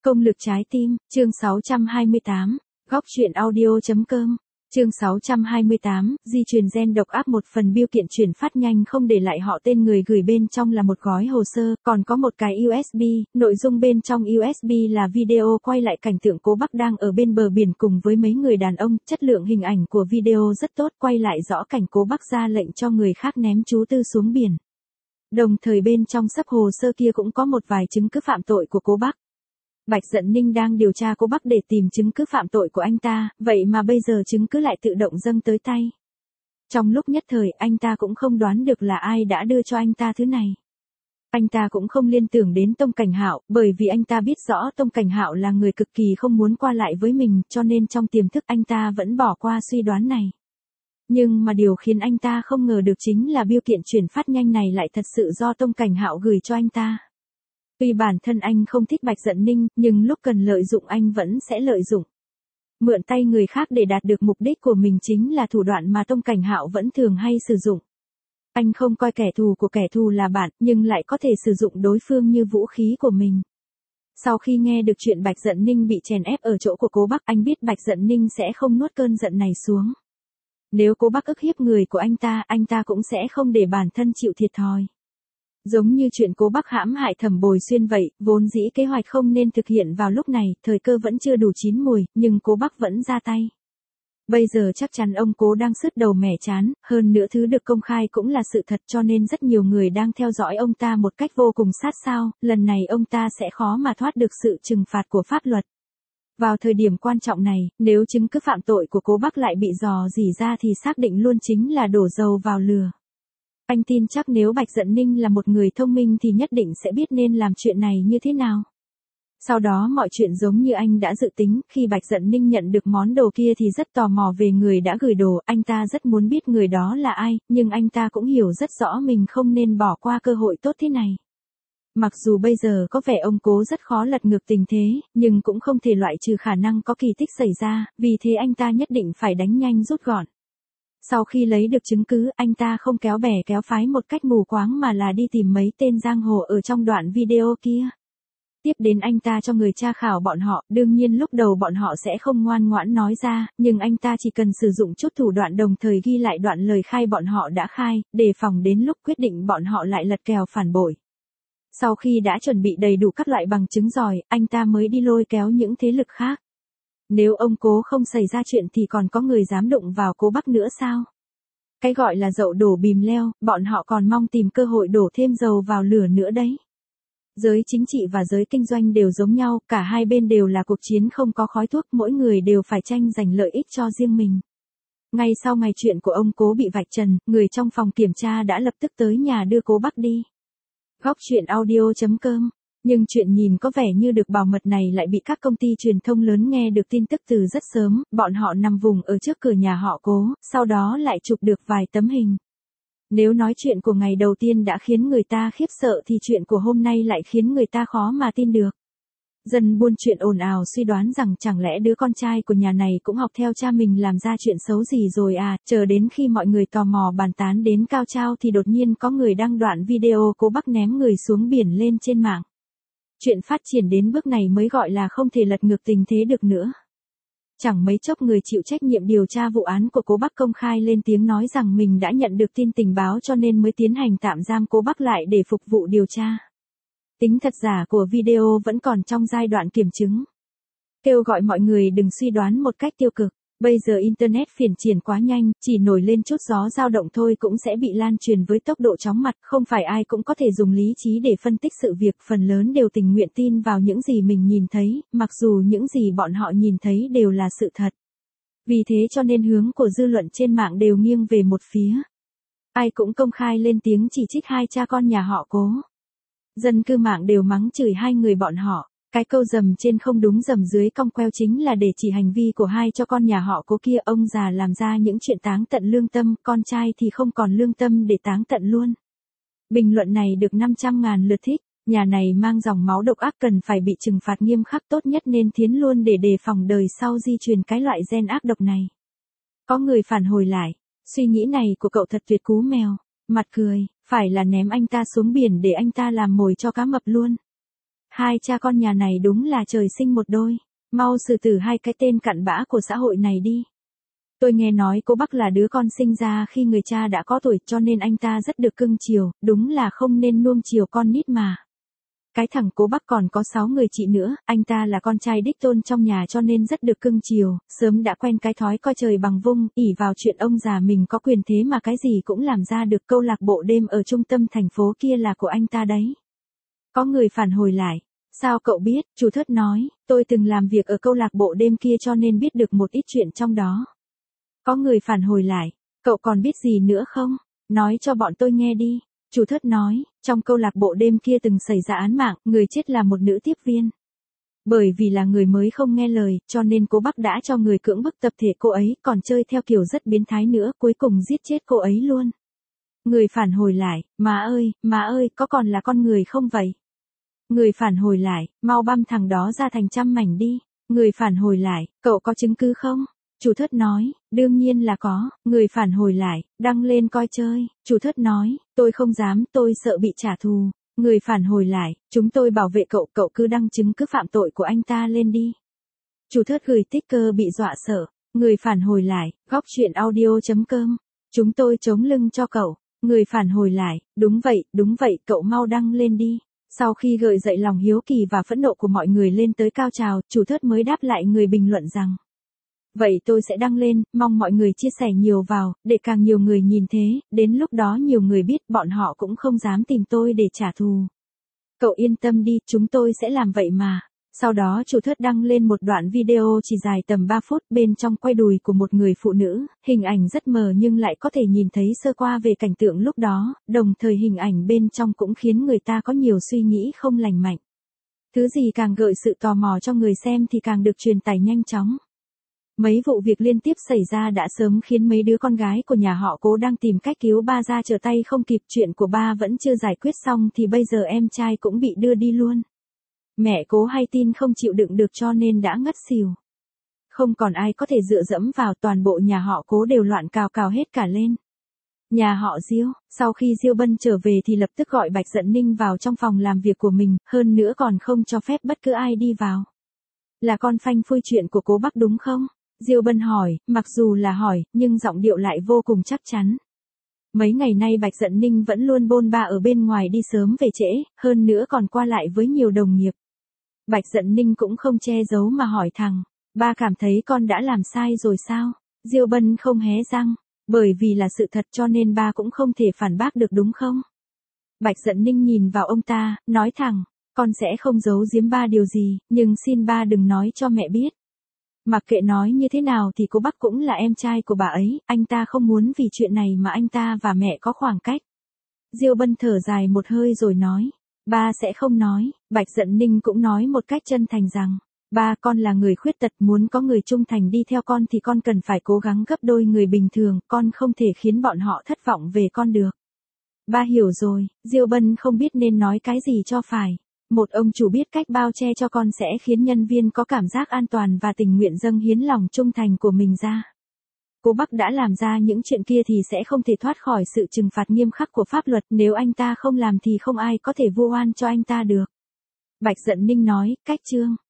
Công lực trái tim, chương 628, góc truyện audio.com, chương 628, di truyền gen độc áp. Một phần biêu kiện chuyển phát nhanh không để lại họ tên người gửi, bên trong là một gói hồ sơ, còn có một cái USB, nội dung bên trong USB là video quay lại cảnh tượng Cố Bắc đang ở bên bờ biển cùng với mấy người đàn ông, chất lượng hình ảnh của video rất tốt, quay lại rõ cảnh Cố Bắc ra lệnh cho người khác ném chú Tư xuống biển. Đồng thời bên trong sấp hồ sơ kia cũng có một vài chứng cứ phạm tội của Cố Bắc. Bạch Dận Ninh đang điều tra Cố Bắc để tìm chứng cứ phạm tội của anh ta, vậy mà bây giờ chứng cứ lại tự động dâng tới tay. Trong lúc nhất thời anh ta cũng không đoán được là ai đã đưa cho anh ta thứ này. Anh ta cũng không liên tưởng đến Tông Cảnh Hạo, bởi vì anh ta biết rõ Tông Cảnh Hạo là người cực kỳ không muốn qua lại với mình, cho nên trong tiềm thức anh ta vẫn bỏ qua suy đoán này. Nhưng mà điều khiến anh ta không ngờ được chính là biêu kiện chuyển phát nhanh này lại thật sự do Tông Cảnh Hạo gửi cho anh ta. Tuy bản thân anh không thích Bạch Dận Ninh, nhưng lúc cần lợi dụng anh vẫn sẽ lợi dụng. Mượn tay người khác để đạt được mục đích của mình chính là thủ đoạn mà Tông Cảnh Hạo vẫn thường hay sử dụng. Anh không coi kẻ thù của kẻ thù là bạn, nhưng lại có thể sử dụng đối phương như vũ khí của mình. Sau khi nghe được chuyện Bạch Dận Ninh bị chèn ép ở chỗ của Cố Bắc, anh biết Bạch Dận Ninh sẽ không nuốt cơn giận này xuống. Nếu Cố Bắc ức hiếp người của anh ta cũng sẽ không để bản thân chịu thiệt thòi. Giống như chuyện Cố Bắc hãm hại Thẩm Bồi Xuyên vậy, vốn dĩ kế hoạch không nên thực hiện vào lúc này, thời cơ vẫn chưa đủ chín mùi, nhưng Cố Bắc vẫn ra tay. Bây giờ chắc chắn ông Cố đang sứt đầu mẻ chán, hơn nữa thứ được công khai cũng là sự thật, cho nên rất nhiều người đang theo dõi ông ta một cách vô cùng sát sao, lần này ông ta sẽ khó mà thoát được sự trừng phạt của pháp luật. Vào thời điểm quan trọng này, nếu chứng cứ phạm tội của Cố Bắc lại bị rò rỉ ra thì xác định luôn chính là đổ dầu vào lửa. Anh tin chắc nếu Bạch Dận Ninh là một người thông minh thì nhất định sẽ biết nên làm chuyện này như thế nào. Sau đó mọi chuyện giống như anh đã dự tính, khi Bạch Dận Ninh nhận được món đồ kia thì rất tò mò về người đã gửi đồ, anh ta rất muốn biết người đó là ai, nhưng anh ta cũng hiểu rất rõ mình không nên bỏ qua cơ hội tốt thế này. Mặc dù bây giờ có vẻ ông Cố rất khó lật ngược tình thế, nhưng cũng không thể loại trừ khả năng có kỳ tích xảy ra, vì thế anh ta nhất định phải đánh nhanh rút gọn. Sau khi lấy được chứng cứ, anh ta không kéo bè kéo phái một cách mù quáng mà là đi tìm mấy tên giang hồ ở trong đoạn video kia. Tiếp đến anh ta cho người tra khảo bọn họ, đương nhiên lúc đầu bọn họ sẽ không ngoan ngoãn nói ra, nhưng anh ta chỉ cần sử dụng chút thủ đoạn đồng thời ghi lại đoạn lời khai bọn họ đã khai, đề phòng đến lúc quyết định bọn họ lại lật kèo phản bội. Sau khi đã chuẩn bị đầy đủ các loại bằng chứng giỏi, anh ta mới đi lôi kéo những thế lực khác. Nếu ông Cố không xảy ra chuyện thì còn có người dám đụng vào Cố Bắc nữa sao? Cái gọi là dậu đổ bìm leo, bọn họ còn mong tìm cơ hội đổ thêm dầu vào lửa nữa đấy. Giới chính trị và giới kinh doanh đều giống nhau, cả hai bên đều là cuộc chiến không có khói thuốc, mỗi người đều phải tranh giành lợi ích cho riêng mình. Ngay sau ngày chuyện của ông Cố bị vạch trần, người trong phòng kiểm tra đã lập tức tới nhà đưa Cố Bắc đi. Góc truyện audio.com. Nhưng chuyện nhìn có vẻ như được bảo mật này lại bị các công ty truyền thông lớn nghe được tin tức từ rất sớm, bọn họ nằm vùng ở trước cửa nhà họ Cố, sau đó lại chụp được vài tấm hình. Nếu nói chuyện của ngày đầu tiên đã khiến người ta khiếp sợ thì chuyện của hôm nay lại khiến người ta khó mà tin được. Dân buôn chuyện ồn ào suy đoán rằng chẳng lẽ đứa con trai của nhà này cũng học theo cha mình làm ra chuyện xấu gì rồi à, chờ đến khi mọi người tò mò bàn tán đến cao trao thì đột nhiên có người đăng đoạn video Cố Bắc ném người xuống biển lên trên mạng. Chuyện phát triển đến bước này mới gọi là không thể lật ngược tình thế được nữa. Chẳng mấy chốc người chịu trách nhiệm điều tra vụ án của Cố Bắc công khai lên tiếng nói rằng mình đã nhận được tin tình báo cho nên mới tiến hành tạm giam Cố Bắc lại để phục vụ điều tra. Tính thật giả của video vẫn còn trong giai đoạn kiểm chứng. Kêu gọi mọi người đừng suy đoán một cách tiêu cực. Bây giờ Internet phiền triển quá nhanh, chỉ nổi lên chút gió dao động thôi cũng sẽ bị lan truyền với tốc độ chóng mặt, không phải ai cũng có thể dùng lý trí để phân tích sự việc, phần lớn đều tình nguyện tin vào những gì mình nhìn thấy, mặc dù những gì bọn họ nhìn thấy đều là sự thật. Vì thế cho nên hướng của dư luận trên mạng đều nghiêng về một phía. Ai cũng công khai lên tiếng chỉ trích hai cha con nhà họ Cố. Dân cư mạng đều mắng chửi hai người bọn họ. Cái câu dầm trên không đúng dầm dưới cong queo chính là để chỉ hành vi của hai cho con nhà họ Cố kia, ông già làm ra những chuyện táng tận lương tâm, con trai thì không còn lương tâm để táng tận luôn. Bình luận này được 500.000 lượt thích, nhà này mang dòng máu độc ác cần phải bị trừng phạt nghiêm khắc tốt nhất nên thiến luôn để đề phòng đời sau di truyền cái loại gen ác độc này. Có người phản hồi lại, suy nghĩ này của cậu thật tuyệt cú mèo, mặt cười, phải là ném anh ta xuống biển để anh ta làm mồi cho cá mập luôn. Hai cha con nhà này đúng là trời sinh một đôi. Mau xử tử hai cái tên cặn bã của xã hội này đi. Tôi nghe nói cô Bắc là đứa con sinh ra khi người cha đã có tuổi cho nên anh ta rất được cưng chiều, đúng là không nên nuông chiều con nít mà. Cái thằng cô Bắc còn có 6 người chị nữa, anh ta là con trai đích tôn trong nhà cho nên rất được cưng chiều, sớm đã quen cái thói coi trời bằng vung, ỷ vào chuyện ông già mình có quyền thế mà cái gì cũng làm ra được. Câu lạc bộ đêm ở trung tâm thành phố kia là của anh ta đấy. Có người phản hồi lại. Sao cậu biết? Chú Thớt nói, tôi từng làm việc ở câu lạc bộ đêm kia cho nên biết được một ít chuyện trong đó. Có người phản hồi lại, cậu còn biết gì nữa không? Nói cho bọn tôi nghe đi. Chú Thớt nói, trong câu lạc bộ đêm kia từng xảy ra án mạng, người chết là một nữ tiếp viên. Bởi vì là người mới không nghe lời, cho nên cô Bắc đã cho người cưỡng bức tập thể cô ấy, còn chơi theo kiểu rất biến thái nữa, cuối cùng giết chết cô ấy luôn. Người phản hồi lại, má ơi, có còn là con người không vậy? Người phản hồi lại, mau băm thằng đó ra thành trăm mảnh đi. Người phản hồi lại, cậu có chứng cứ không? Chú Thớt nói, đương nhiên là có. Người phản hồi lại, đăng lên coi chơi. Chú Thớt nói, tôi không dám, tôi sợ bị trả thù. Người phản hồi lại, chúng tôi bảo vệ cậu, cậu cứ đăng chứng cứ phạm tội của anh ta lên đi. Chú Thớt gửi sticker bị dọa sợ. Người phản hồi lại, góc chuyện audio.com. Chúng tôi chống lưng cho cậu. Người phản hồi lại, đúng vậy, cậu mau đăng lên đi. Sau khi gợi dậy lòng hiếu kỳ và phẫn nộ của mọi người lên tới cao trào, chú Thớt mới đáp lại người bình luận rằng. Vậy tôi sẽ đăng lên, mong mọi người chia sẻ nhiều vào, để càng nhiều người nhìn thế, đến lúc đó nhiều người biết bọn họ cũng không dám tìm tôi để trả thù. Cậu yên tâm đi, chúng tôi sẽ làm vậy mà. Sau đó chú Thớt đăng lên một đoạn video chỉ dài tầm 3 phút bên trong quay đùi của một người phụ nữ, hình ảnh rất mờ nhưng lại có thể nhìn thấy sơ qua về cảnh tượng lúc đó, đồng thời hình ảnh bên trong cũng khiến người ta có nhiều suy nghĩ không lành mạnh. Thứ gì càng gợi sự tò mò cho người xem thì càng được truyền tải nhanh chóng. Mấy vụ việc liên tiếp xảy ra đã sớm khiến mấy đứa con gái của nhà họ Cố đang tìm cách cứu ba ra trở tay không kịp, chuyện của ba vẫn chưa giải quyết xong thì bây giờ em trai cũng bị đưa đi luôn. Mẹ Cố hay tin không chịu đựng được cho nên đã ngất xỉu. Không còn ai có thể dựa dẫm vào, toàn bộ nhà họ Cố đều loạn cào cào hết cả lên. Nhà họ Diêu, sau khi Diêu Bân trở về thì lập tức gọi Bạch Dận Ninh vào trong phòng làm việc của mình, hơn nữa còn không cho phép bất cứ ai đi vào. Là con phanh phui chuyện của Cố Bắc đúng không? Diêu Bân hỏi, mặc dù là hỏi, nhưng giọng điệu lại vô cùng chắc chắn. Mấy ngày nay Bạch Dận Ninh vẫn luôn bôn ba ở bên ngoài, đi sớm về trễ, hơn nữa còn qua lại với nhiều đồng nghiệp. Bạch Dận Ninh cũng không che giấu mà hỏi thẳng, ba cảm thấy con đã làm sai rồi sao? Diêu Bân không hé răng, bởi vì là sự thật cho nên ba cũng không thể phản bác được đúng không? Bạch Dận Ninh nhìn vào ông ta, nói thẳng, con sẽ không giấu giếm ba điều gì, nhưng xin ba đừng nói cho mẹ biết. Mặc kệ nói như thế nào thì cô Bắc cũng là em trai của bà ấy, anh ta không muốn vì chuyện này mà anh ta và mẹ có khoảng cách. Diêu Bân thở dài một hơi rồi nói, ba sẽ không nói. Bạch Dận Ninh cũng nói một cách chân thành rằng, ba, con là người khuyết tật, muốn có người trung thành đi theo con thì con cần phải cố gắng gấp đôi người bình thường, con không thể khiến bọn họ thất vọng về con được. Ba hiểu rồi. Diêu Bân không biết nên nói cái gì cho phải. Một ông chủ biết cách bao che cho con sẽ khiến nhân viên có cảm giác an toàn và tình nguyện dâng hiến lòng trung thành của mình ra. Cố Bắc đã làm ra những chuyện kia thì sẽ không thể thoát khỏi sự trừng phạt nghiêm khắc của pháp luật, nếu anh ta không làm thì không ai có thể vu oan cho anh ta được. Bạch Dận Ninh nói, cách chương.